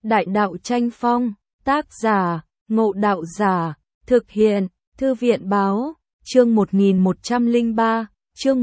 Đại đạo tranh phong, tác giả, Ngộ Đạo Giả, thực hiện, Thư viện báo, chương 1103, chương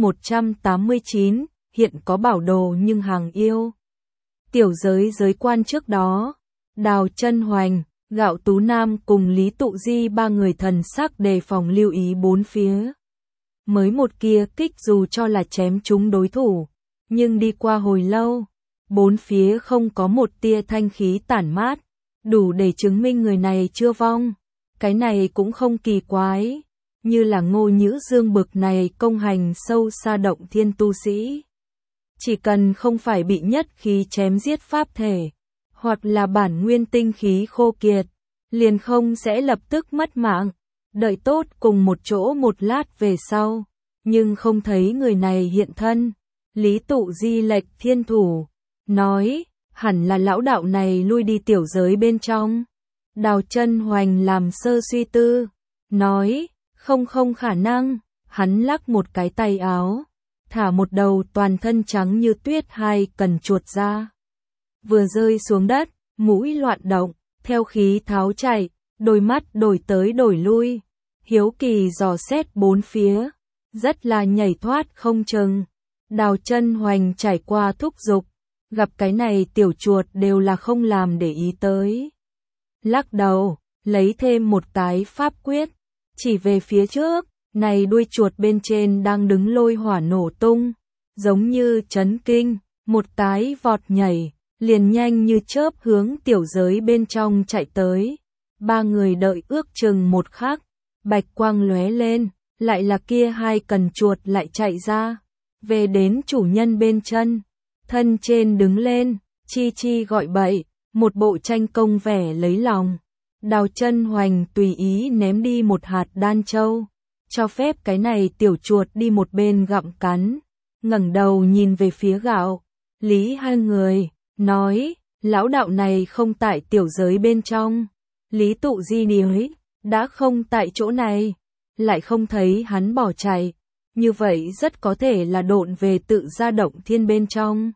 189, hiện có bảo đồ nhưng hàng yêu. Tiểu giới giới quan trước đó, Đào Chân Hoành, Gạo Tú Nam cùng Lý Tụ Di ba người thần sắc đề phòng lưu ý bốn phía. Mới một kia kích dù cho là chém trúng đối thủ, nhưng đi qua hồi lâu, bốn phía không có một tia thanh khí tản mát, đủ để chứng minh người này chưa vong. Cái này cũng không kỳ quái, như là Ngô Nhữ Dương bực này công hành sâu xa động thiên tu sĩ. Chỉ cần không phải bị nhất khí chém giết pháp thể, hoặc là bản nguyên tinh khí khô kiệt, liền không sẽ lập tức mất mạng, đợi tốt cùng một chỗ một lát về sau, nhưng không thấy người này hiện thân. Lý Tụ Di lệch thiên thủ, nói, hẳn là lão đạo này lui đi tiểu giới bên trong. Đào Chân Hoành làm sơ suy tư, nói, không khả năng, hắn lắc một cái tay áo, thả một đầu toàn thân trắng như tuyết hai cần chuột ra. Vừa rơi xuống đất, mũi loạn động, theo khí tháo chạy, đôi mắt đổi tới đổi lui, hiếu kỳ dò xét bốn phía, rất là nhảy thoát không chừng. Đào Chân Hoành trải qua thúc giục, gặp cái này tiểu chuột đều là không làm để ý tới. Lắc đầu, lấy thêm một cái pháp quyết, chỉ về phía trước, này đuôi chuột bên trên đang đứng lôi hỏa nổ tung, giống như chấn kinh, một cái vọt nhảy, liền nhanh như chớp hướng tiểu giới bên trong chạy tới. Ba người đợi ước chừng một khắc, bạch quang lóe lên, lại là kia hai cần chuột lại chạy ra, về đến chủ nhân bên chân, thân trên đứng lên, chi gọi bậy, một bộ tranh công vẻ lấy lòng. Đào Chân Hoành tùy ý ném đi một hạt đan châu, cho phép cái này tiểu chuột đi một bên gặm cắn, ngẩng đầu nhìn về phía Gạo, Lý hai người, nói, lão đạo này không tại tiểu giới bên trong. Lý Tụ Di nói, đã không tại chỗ này, lại không thấy hắn bỏ chạy, như vậy rất có thể là độn về tự ra động thiên bên trong.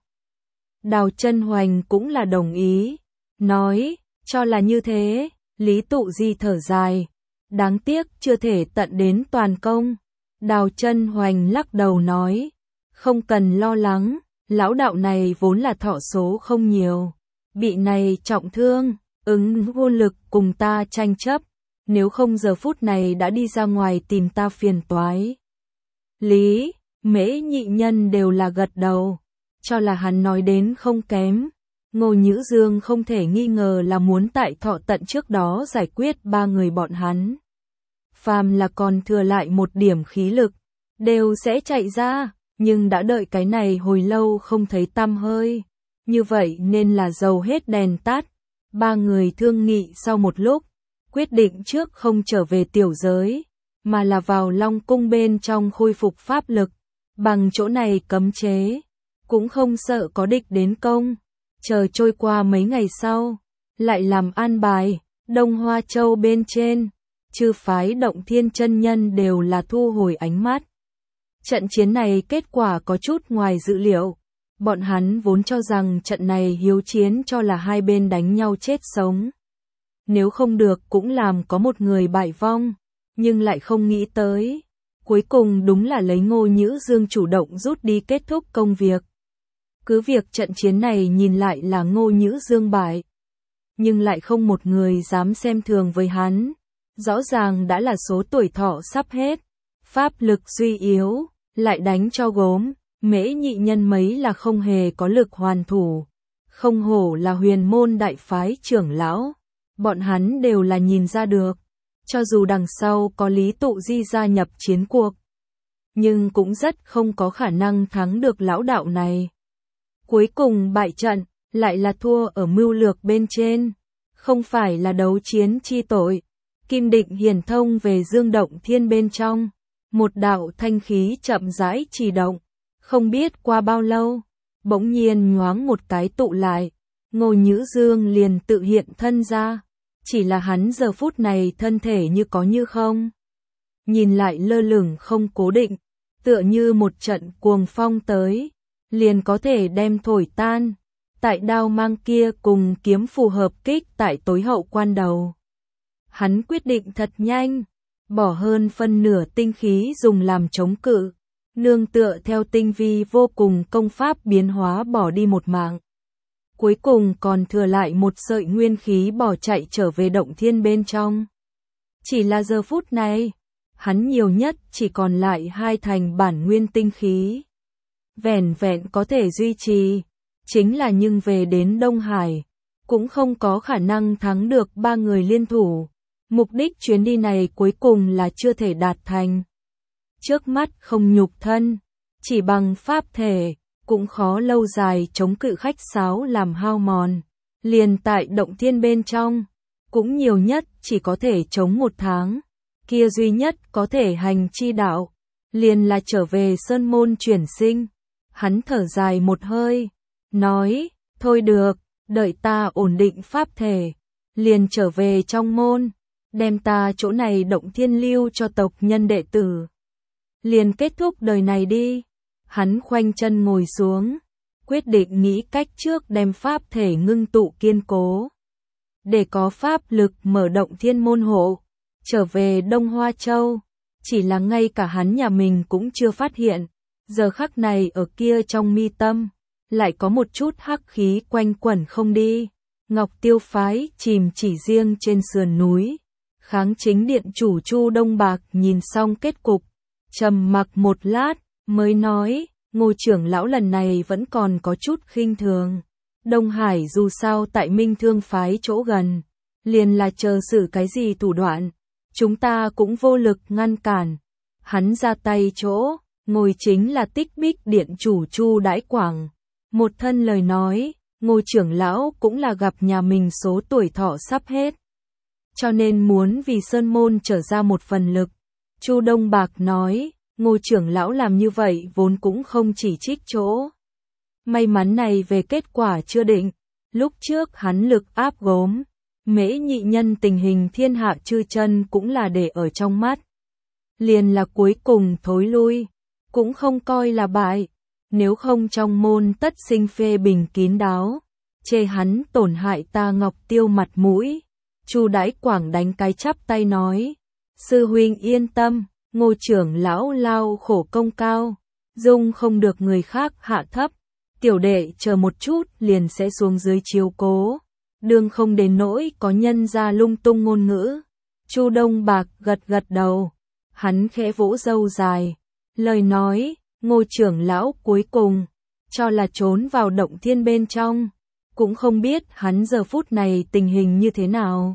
Đào Chân Hoành cũng là đồng ý, nói, cho là như thế. Lý Tụ Di thở dài, đáng tiếc chưa thể tận đến toàn công. Đào Chân Hoành lắc đầu nói, không cần lo lắng, lão đạo này vốn là thọ số không nhiều, bị này trọng thương, vô lực cùng ta tranh chấp, nếu không giờ phút này đã đi ra ngoài tìm ta phiền toái. Lý, Mễ nhị nhân đều là gật đầu, cho là hắn nói đến không kém. Ngô Nhữ Dương không thể nghi ngờ là muốn tại thọ tận trước đó giải quyết ba người bọn hắn. Phàm là còn thừa lại một điểm khí lực, đều sẽ chạy ra, nhưng đã đợi cái này hồi lâu không thấy tăm hơi. Như vậy nên là dầu hết đèn tắt. Ba người thương nghị sau một lúc, quyết định trước không trở về tiểu giới, mà là vào Long Cung bên trong khôi phục pháp lực, bằng chỗ này cấm chế, cũng không sợ có địch đến công. Chờ trôi qua mấy ngày sau, lại làm an bài, Đông Hoa Châu bên trên, chư phái động thiên chân nhân đều là thu hồi ánh mắt. Trận chiến này kết quả có chút ngoài dự liệu, bọn hắn vốn cho rằng trận này hiếu chiến cho là hai bên đánh nhau chết sống. Nếu không được cũng làm có một người bại vong, nhưng lại không nghĩ tới. Cuối cùng đúng là lấy Ngô Nhữ Dương chủ động rút đi kết thúc công việc. Cứ việc trận chiến này nhìn lại là Ngô Nhữ Dương bại, nhưng lại không một người dám xem thường với hắn. Rõ ràng đã là số tuổi thọ sắp hết, pháp lực suy yếu, lại đánh cho gốm, Mễ nhị nhân mấy là không hề có lực hoàn thủ. Không hổ là huyền môn đại phái trưởng lão, bọn hắn đều là nhìn ra được. Cho dù đằng sau có Lý Tụ Di gia nhập chiến cuộc, nhưng cũng rất không có khả năng thắng được lão đạo này. Cuối cùng bại trận, lại là thua ở mưu lược bên trên, không phải là đấu chiến chi tội. Kim Định hiển thông về Dương Động Thiên bên trong, một đạo thanh khí chậm rãi chỉ động, không biết qua bao lâu, bỗng nhiên nhoáng một cái tụ lại, Ngô Nhữ Dương liền tự hiện thân ra, chỉ là hắn giờ phút này thân thể như có như không. Nhìn lại lơ lửng không cố định, tựa như một trận cuồng phong tới, liền có thể đem thổi tan. tại đao mang kia cùng kiếm phù hợp kích tại tối hậu quan đầu. Hắn quyết định thật nhanh, bỏ hơn phân nửa tinh khí dùng làm chống cự, nương tựa theo tinh vi vô cùng công pháp biến hóa bỏ đi một mạng. Cuối cùng còn thừa lại một sợi nguyên khí bỏ chạy trở về động thiên bên trong. Chỉ là giờ phút này, hắn nhiều nhất chỉ còn lại 2 thành bản nguyên tinh khí. Vẻn vẹn có thể duy trì, chính là nhưng về đến Đông Hải, cũng không có khả năng thắng được 3 người liên thủ. Mục đích chuyến đi này cuối cùng là chưa thể đạt thành. Trước mắt không nhục thân, chỉ bằng pháp thể, cũng khó lâu dài chống cự khách sáo làm hao mòn. Liền tại động thiên bên trong, cũng nhiều nhất chỉ có thể chống 1 tháng. Kia duy nhất có thể hành chi đạo, liền là trở về sơn môn chuyển sinh. Hắn thở dài một hơi, nói, thôi được, đợi ta ổn định pháp thể, liền trở về trong môn, đem ta chỗ này động thiên lưu cho tộc nhân đệ tử. Liền kết thúc đời này đi. Hắn khoanh chân ngồi xuống, quyết định nghĩ cách trước đem pháp thể ngưng tụ kiên cố, để có pháp lực mở động thiên môn hộ, trở về Đông Hoa Châu. Chỉ là ngay cả hắn nhà mình cũng chưa phát hiện, giờ khắc này ở kia trong mi tâm, lại có một chút hắc khí quanh quẩn không đi. Ngọc Tiêu phái chìm chỉ riêng trên sườn núi, Kháng Chính điện chủ Chu Đông Bạc nhìn xong kết cục, trầm mặc một lát, mới nói, Ngô trưởng lão lần này vẫn còn có chút khinh thường. Đông Hải dù sao tại Minh Thương phái chỗ gần, liền là chờ xử cái gì thủ đoạn, chúng ta cũng vô lực ngăn cản. Hắn ra tay chỗ, ngồi chính là Tích Bích điện chủ Chu Đãi Quảng. Một thân lời nói, Ngô trưởng lão cũng là gặp nhà mình số tuổi thọ sắp hết, cho nên muốn vì sơn môn trở ra một phần lực. Chu Đông Bạc nói, Ngô trưởng lão làm như vậy vốn cũng không chỉ trích chỗ. May mắn này về kết quả chưa định, lúc trước hắn lực áp gốm, Mễ nhị nhân tình hình thiên hạ chư chân cũng là để ở trong mắt. Liền là cuối cùng thối lui, cũng không coi là bại, nếu không trong môn tất sinh phê bình kín đáo, chê hắn tổn hại ta Ngọc Tiêu mặt mũi. Chu Đãi Quảng đánh cái chắp tay nói, sư huynh yên tâm, Ngô trưởng lão lao khổ công cao, dung không được người khác hạ thấp, tiểu đệ chờ một chút liền sẽ xuống dưới chiếu cố, đương không đến nỗi có nhân ra lung tung ngôn ngữ. Chu Đông Bạc gật gật đầu, hắn khẽ vỗ râu dài, lời nói, Ngô trưởng lão cuối cùng, cho là trốn vào động thiên bên trong, cũng không biết hắn giờ phút này tình hình như thế nào.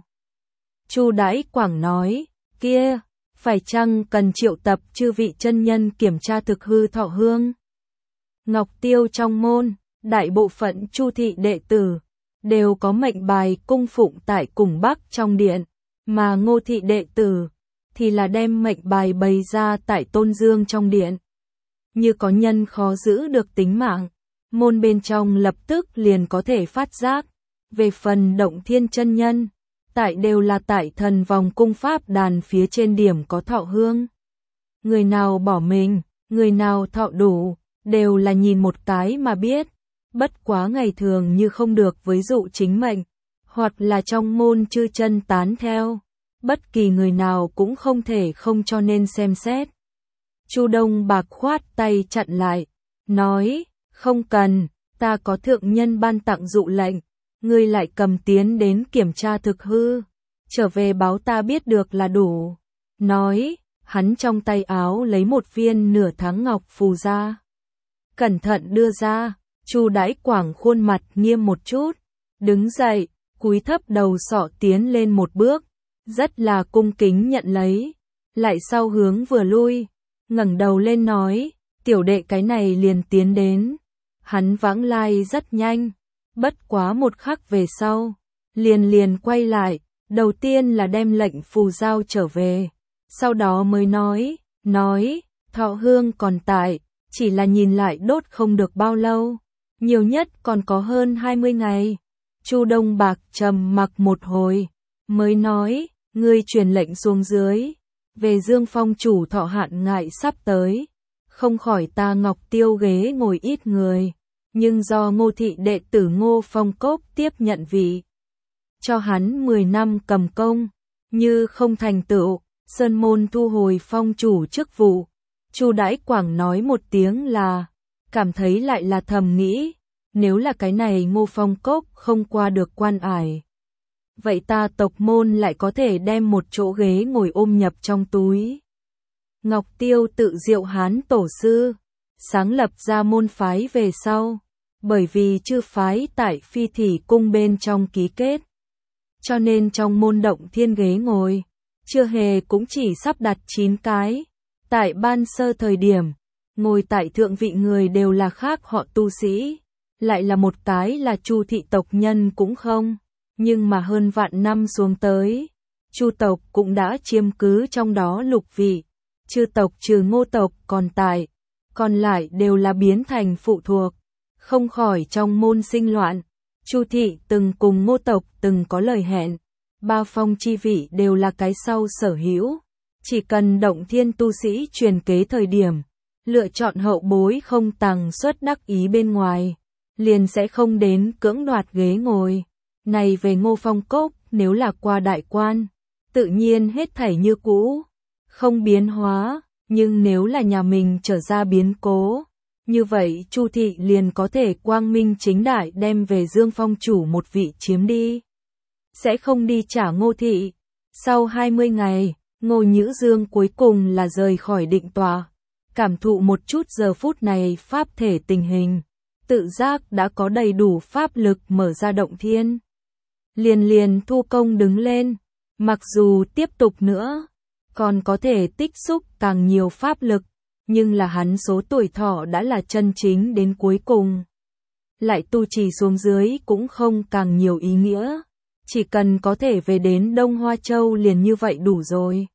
Chu Đãi Quảng nói, kia, phải chăng cần triệu tập chư vị chân nhân kiểm tra thực hư thọ hương? Ngọc Tiêu trong môn, đại bộ phận Chu thị đệ tử, đều có mệnh bài cung phụng tại Cùng Bắc trong điện, mà Ngô thị đệ tử, thì là đem mệnh bài bày ra tại Tôn Dương trong điện. Như có nhân khó giữ được tính mạng, môn bên trong lập tức liền có thể phát giác. Về phần động thiên chân nhân, tại đều là tại thần vòng cung pháp đàn phía trên điểm có thọ hương. Người nào bỏ mình, người nào thọ đủ, đều là nhìn một cái mà biết. Bất quá ngày thường như không được với dụ chính mệnh, hoặc là trong môn chư chân tán theo, bất kỳ người nào cũng không thể không cho nên xem xét. Chu Đông Bạc khoát tay chặn lại, nói, không cần, ta có thượng nhân ban tặng dụ lệnh, ngươi lại cầm tiến đến kiểm tra thực hư, trở về báo ta biết được là đủ. Nói, hắn trong tay áo lấy một viên nửa tháng ngọc phù ra, cẩn thận đưa ra. Chu Đãi Quảng khuôn mặt nghiêm một chút, đứng dậy, cúi thấp đầu sọ tiến lên một bước, rất là cung kính nhận lấy, lại sau hướng vừa lui, ngẩng đầu lên nói, tiểu đệ cái này liền tiến đến. Hắn vãng lai rất nhanh, bất quá một khắc về sau, liền quay lại, đầu tiên là đem lệnh phù giao trở về, sau đó mới nói, thọ hương còn tại, chỉ là nhìn lại đốt không được bao lâu, nhiều nhất còn có hơn 20 ngày. Chu Đông Bạc trầm mặc một hồi, mới nói, ngươi truyền lệnh xuống dưới, về Dương Phong chủ thọ hạn ngại sắp tới, không khỏi ta Ngọc Tiêu ghế ngồi ít người, nhưng do Ngô thị đệ tử Ngô Phong Cốc tiếp nhận vị cho hắn 10 năm cầm công, như không thành tựu, sơn môn thu hồi phong chủ chức vụ. Chu Đãi Quảng nói một tiếng là, cảm thấy lại là thầm nghĩ, nếu là cái này Ngô Phong Cốc không qua được quan ải, vậy ta tộc môn lại có thể đem một chỗ ghế ngồi ôm nhập trong túi. Ngọc Tiêu tự Diệu Hán tổ sư, sáng lập ra môn phái về sau, bởi vì chư phái tại Phi Thỉ cung bên trong ký kết, cho nên trong môn Động Thiên ghế ngồi, chưa hề cũng chỉ sắp đặt 9 cái. Tại ban sơ thời điểm, ngồi tại thượng vị người đều là khác họ tu sĩ, lại là một cái là Chu thị tộc nhân cũng không, nhưng mà hơn vạn năm xuống tới, Chu tộc cũng đã chiếm cứ trong đó lục vị, chư tộc trừ Ngô tộc còn tại, còn lại đều là biến thành phụ thuộc, không khỏi trong môn sinh loạn. Chu thị từng cùng Ngô tộc từng có lời hẹn, 3 phong chi vị đều là cái sau sở hữu, chỉ cần Động Thiên tu sĩ truyền kế thời điểm, lựa chọn hậu bối không tàng xuất đắc ý bên ngoài, liền sẽ không đến cưỡng đoạt ghế ngồi. Này về Ngô Phong Cốc, nếu là qua đại quan, tự nhiên hết thảy như cũ, không biến hóa, nhưng nếu là nhà mình trở ra biến cố, như vậy Chu thị liền có thể quang minh chính đại đem về Dương Phong chủ một vị chiếm đi, sẽ không đi trả Ngô thị. Sau 20 ngày, Ngô Nhữ Dương cuối cùng là rời khỏi định tọa, cảm thụ một chút giờ phút này pháp thể tình hình, tự giác đã có đầy đủ pháp lực mở ra Động Thiên. Liền thu công đứng lên, mặc dù tiếp tục nữa, còn có thể tích xúc càng nhiều pháp lực, nhưng là hắn số tuổi thọ đã là chân chính đến cuối cùng. Lại tu trì xuống dưới cũng không càng nhiều ý nghĩa, chỉ cần có thể về đến Đông Hoa Châu liền như vậy đủ rồi.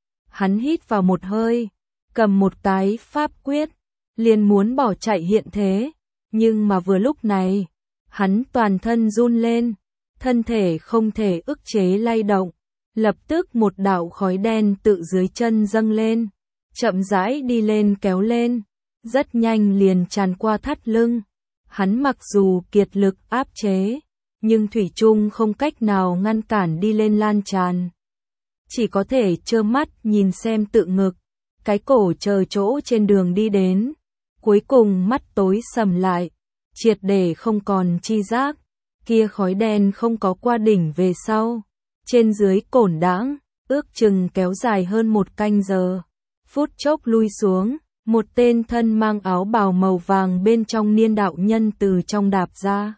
Hắn hít vào một hơi, cầm một cái pháp quyết, liền muốn bỏ chạy hiện thế, nhưng mà vừa lúc này, hắn toàn thân run lên, thân thể không thể ức chế lay động, lập tức một đạo khói đen tự dưới chân dâng lên, chậm rãi đi lên kéo lên, rất nhanh liền tràn qua thắt lưng. Hắn mặc dù kiệt lực áp chế, nhưng thủy chung không cách nào ngăn cản đi lên lan tràn. Chỉ có thể trơ mắt nhìn xem tự ngực, cái cổ chờ chỗ trên đường đi đến, cuối cùng mắt tối sầm lại, triệt để không còn chi giác, kia khói đen không có qua đỉnh về sau, trên dưới cổn đãng, ước chừng kéo dài hơn 1 canh giờ, phút chốc lui xuống, một tên thân mang áo bào màu vàng bên trong niên đạo nhân từ trong đạp ra.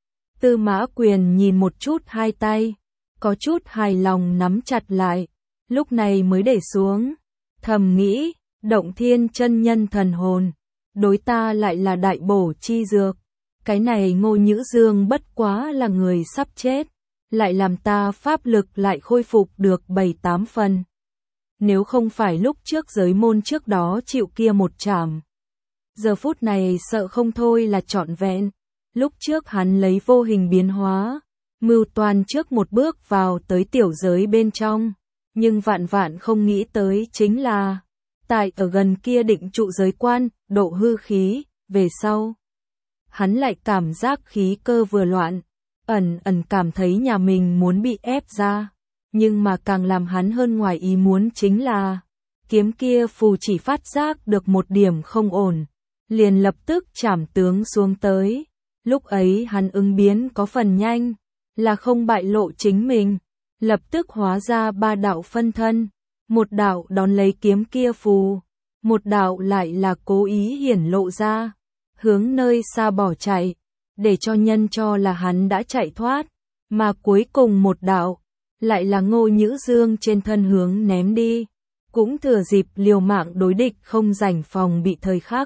Tư Mã Quyền nhìn một chút hai tay, có chút hài lòng nắm chặt lại, lúc này mới để xuống, thầm nghĩ, Động Thiên chân nhân thần hồn, đối ta lại là đại bổ chi dược, cái này Ngô Nhữ Dương bất quá là người sắp chết, lại làm ta pháp lực lại khôi phục được 7-8 phần. Nếu không phải lúc trước giới môn trước đó chịu kia một trảm, giờ phút này sợ không thôi là trọn vẹn. Lúc trước hắn lấy vô hình biến hóa, mưu toan trước một bước vào tới tiểu giới bên trong, nhưng vạn không nghĩ tới chính là, tại ở gần kia định trụ giới quan, độ hư khí, về sau. Hắn lại cảm giác khí cơ vừa loạn, ẩn cảm thấy nhà mình muốn bị ép ra, nhưng mà càng làm hắn hơn ngoài ý muốn chính là, kiếm kia phù chỉ phát giác được một điểm không ổn, liền lập tức trảm tướng xuống tới. Lúc ấy hắn ứng biến có phần nhanh, là không bại lộ chính mình, lập tức hóa ra 3 đạo phân thân, một đạo đón lấy kiếm kia phù, một đạo lại là cố ý hiển lộ ra, hướng nơi xa bỏ chạy, để cho nhân cho là hắn đã chạy thoát, mà cuối cùng một đạo, lại là Ngô Nhữ Dương trên thân hướng ném đi, cũng thừa dịp liều mạng đối địch không rảnh phòng bị thời khắc.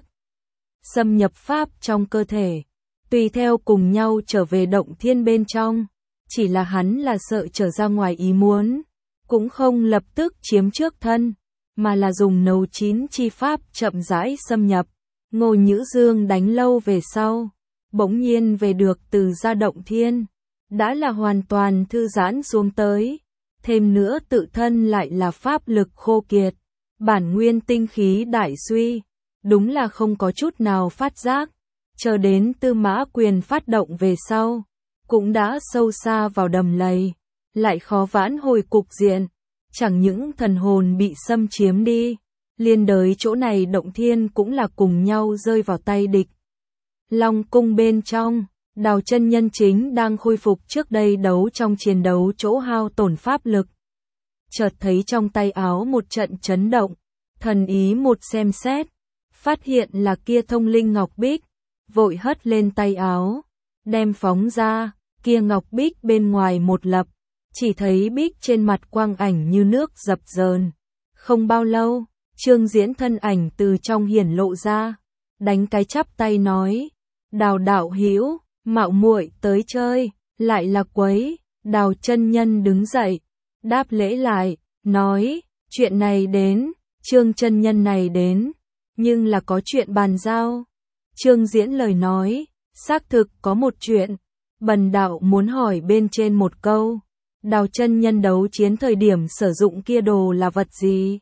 Xâm nhập pháp trong cơ thể, tùy theo cùng nhau trở về Động Thiên bên trong, chỉ là hắn là sợ trở ra ngoài ý muốn, cũng không lập tức chiếm trước thân, mà là dùng nấu chín chi pháp chậm rãi xâm nhập. Ngô Nhữ Dương đánh lâu về sau, bỗng nhiên về được từ ra Động Thiên, đã là hoàn toàn thư giãn xuống tới, thêm nữa tự thân lại là pháp lực khô kiệt, bản nguyên tinh khí đại suy, đúng là không có chút nào phát giác. Chờ đến Tư Mã Quyền phát động về sau, cũng đã sâu xa vào đầm lầy, lại khó vãn hồi cục diện, chẳng những thần hồn bị xâm chiếm đi, liên đới chỗ này động thiên cũng là cùng nhau rơi vào tay địch. Long cung bên trong, Đào chân nhân chính đang khôi phục trước đây đấu trong chiến đấu chỗ hao tổn pháp lực. Chợt thấy trong tay áo một trận chấn động, thần ý một xem xét, phát hiện là kia thông linh ngọc bích, vội hất lên tay áo, đem phóng ra, kia ngọc bích bên ngoài một lập, chỉ thấy bích trên mặt quang ảnh như nước dập dờn. Không bao lâu, Trương Diễn thân ảnh từ trong hiển lộ ra, đánh cái chắp tay nói: "Đào đạo hữu, mạo muội tới chơi, lại là quấy." Đào chân nhân đứng dậy, đáp lễ lại, nói: "Chuyện này đến, Trương chân nhân này đến, nhưng là có chuyện bàn giao." Trương Diễn lời nói: "Xác thực có một chuyện, bần đạo muốn hỏi bên trên một câu, Đào chân nhân đấu chiến thời điểm sử dụng kia đồ là vật gì?"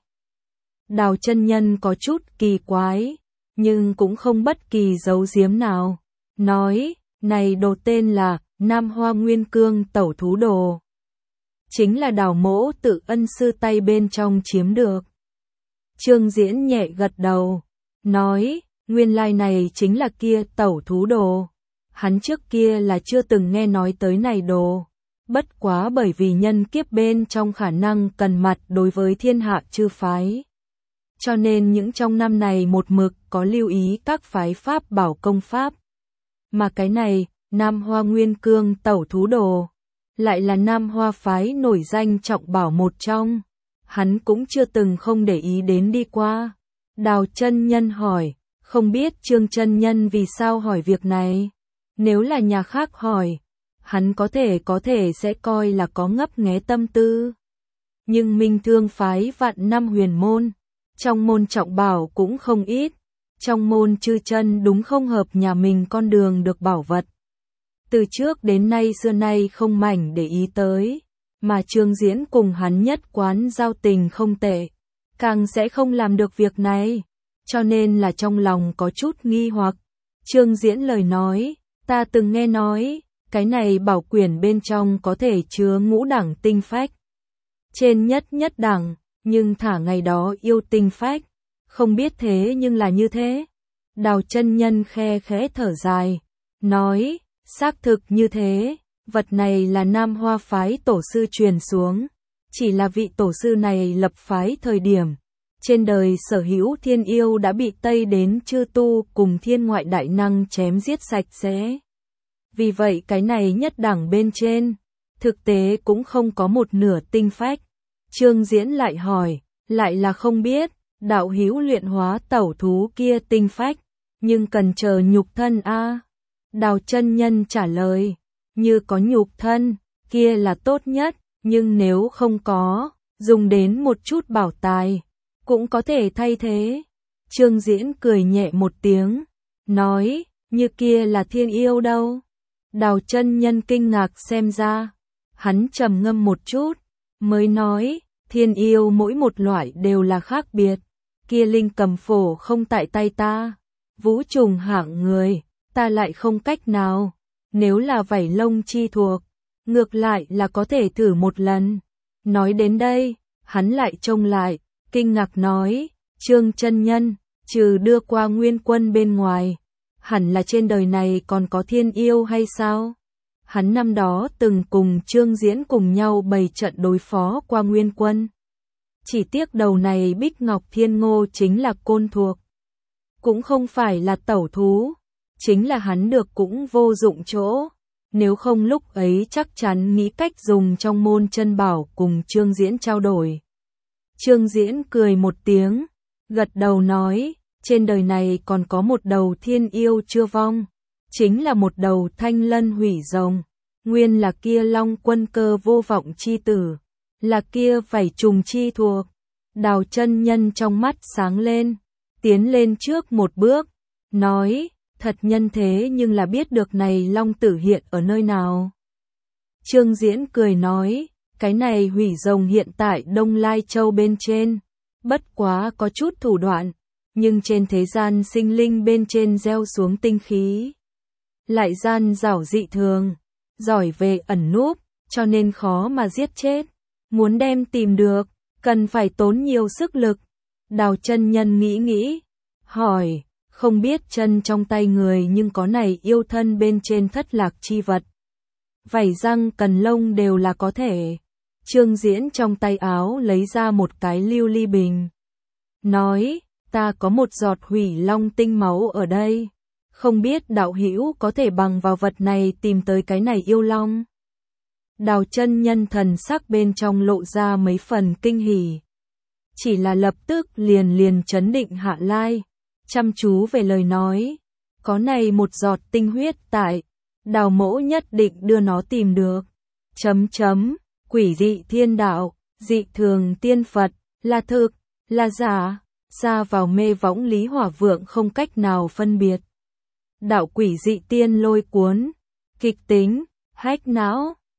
Đào chân nhân có chút kỳ quái, nhưng cũng không bất kỳ giấu giếm nào, nói: "Này đồ tên là Nam Hoa Nguyên Cương Tẩu Thú Đồ, chính là Đào mỗ tự ân sư tay bên trong chiếm được." Trương Diễn nhẹ gật đầu, nói: "Nguyên lai này chính là kia Tẩu Thú Đồ." Hắn trước kia là chưa từng nghe nói tới này đồ, bất quá bởi vì nhân kiếp bên trong khả năng cần mặt đối với thiên hạ chư phái, cho nên những trong năm này một mực có lưu ý các phái pháp bảo công pháp. Mà cái này, Nam Hoa Nguyên Cương Tẩu Thú Đồ, lại là Nam Hoa phái nổi danh trọng bảo một trong, hắn cũng chưa từng không để ý đến đi qua. Đào chân nhân hỏi: "Không biết Trương chân nhân vì sao hỏi việc này?" Nếu là nhà khác hỏi, hắn có thể sẽ coi là có ngấp nghé tâm tư. Nhưng Minh Thương phái vạn năm huyền môn, trong môn trọng bảo cũng không ít, trong môn chư chân đúng không hợp nhà mình con đường được bảo vật. Từ trước đến nay xưa nay không mảnh để ý tới, mà Trương Diễn cùng hắn nhất quán giao tình không tệ, càng sẽ không làm được việc này, cho nên là trong lòng có chút nghi hoặc. Trương Diễn lời nói: "Ta từng nghe nói, cái này bảo quyển bên trong có thể chứa ngũ đẳng tinh phách. Trên nhất đẳng, nhưng thả ngày đó yêu tinh phách, không biết thế nhưng là như thế." Đào chân nhân khe khẽ thở dài, nói: "Xác thực như thế, vật này là Nam Hoa phái tổ sư truyền xuống, chỉ là vị tổ sư này lập phái thời điểm, trên đời sở hữu thiên yêu đã bị Tây đến chư tu cùng thiên ngoại đại năng chém giết sạch sẽ. Vì vậy cái này nhất đẳng bên trên, thực tế cũng không có một nửa tinh phách." Trương Diễn lại hỏi: "Lại là không biết, đạo hữu luyện hóa tẩu thú kia tinh phách, nhưng cần chờ nhục thân a?" Đào chân nhân trả lời: "Như có nhục thân, kia là tốt nhất, nhưng nếu không có, dùng đến một chút bảo tài, cũng có thể thay thế." Trương Diễn cười nhẹ một tiếng, nói: "Như kia là thiên yêu đâu?" Đào chân nhân kinh ngạc xem ra, hắn trầm ngâm một chút, mới nói: "Thiên yêu mỗi một loại đều là khác biệt, kia linh cầm phổ không tại tay ta, vũ trùng hạng người, ta lại không cách nào, nếu là vảy lông chi thuộc, ngược lại là có thể thử một lần." Nói đến đây, hắn lại trông lại, kinh ngạc nói: "Trương chân nhân, trừ đưa qua nguyên quân bên ngoài, hẳn là trên đời này còn có thiên yêu hay sao?" Hắn năm đó từng cùng Trương Diễn cùng nhau bày trận đối phó qua nguyên quân. Chỉ tiếc đầu này Bích Ngọc Thiên Ngô chính là côn thuộc, cũng không phải là tẩu thú, chính là hắn được cũng vô dụng chỗ, nếu không lúc ấy chắc chắn nghĩ cách dùng trong môn chân bảo cùng Trương Diễn trao đổi. Trương Diễn cười một tiếng, gật đầu nói: "Trên đời này còn có một đầu thiên yêu chưa vong, chính là một đầu thanh lân hủy rồng, nguyên là kia Long Quân Cơ vô vọng chi tử, là kia vảy trùng chi thuộc." Đào chân nhân trong mắt sáng lên, tiến lên trước một bước, nói: "Thật nhân thế nhưng là biết được này Long tử hiện ở nơi nào?" Trương Diễn cười nói: "Cái này hủy rồng hiện tại Đông Lai Châu bên trên, bất quá có chút thủ đoạn, nhưng trên thế gian sinh linh bên trên gieo xuống tinh khí. Lại gian dảo dị thường, giỏi về ẩn núp, cho nên khó mà giết chết. Muốn đem tìm được, cần phải tốn nhiều sức lực. Đào chân nhân nghĩ, hỏi, không biết chân trong tay người nhưng có này yêu thân bên trên thất lạc chi vật. Vảy răng cần lông đều là có thể. Trương Diễn trong tay áo lấy ra một cái lưu ly bình. Nói, ta có một giọt hủy long tinh máu ở đây. Không biết đạo hữu có thể bằng vào vật này tìm tới cái này yêu long. Đào chân nhân thần sắc bên trong lộ ra mấy phần kinh hỉ. Chỉ là lập tức liền chấn định hạ lai. Chăm chú về lời nói. Có này một giọt tinh huyết tại. Đào mỗ nhất định đưa nó tìm được. Quỷ dị thiên đạo, dị thường tiên Phật, là thực, là giả, ra vào mê võng Lý Hỏa Vượng không cách nào phân biệt. Đạo quỷ dị tiên lôi cuốn, kịch tính, hách não.